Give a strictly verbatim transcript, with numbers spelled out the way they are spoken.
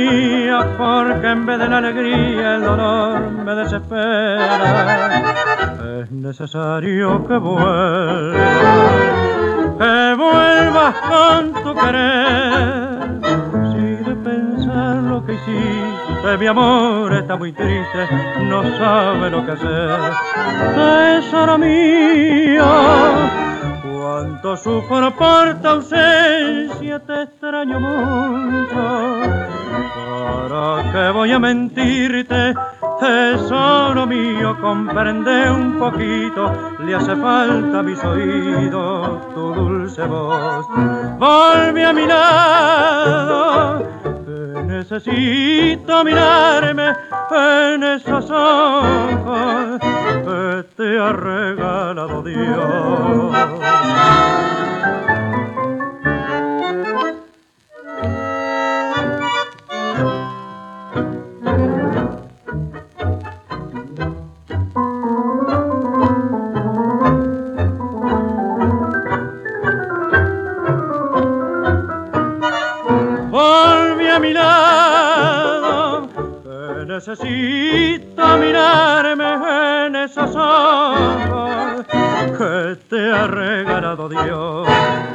mía, porque en vez de la alegría el dolor me desespera. Es necesario que vuelvas, que vuelvas con tu querer. Si de pensar lo que hiciste, mi amor está muy triste, no sabe lo que hacer. Tesoro mío, cuánto sufro por tu ausencia, te extraño mucho. ¿Para qué voy a mentirte? Tesoro mío, comprende un poquito, le hace falta a mis oídos tu dulce voz. Volve a mi lado, que necesito mirarme en esos ojos que te ha regalado Dios. A mi lado, que necesito mirarme en esos ojos que te ha regalado Dios.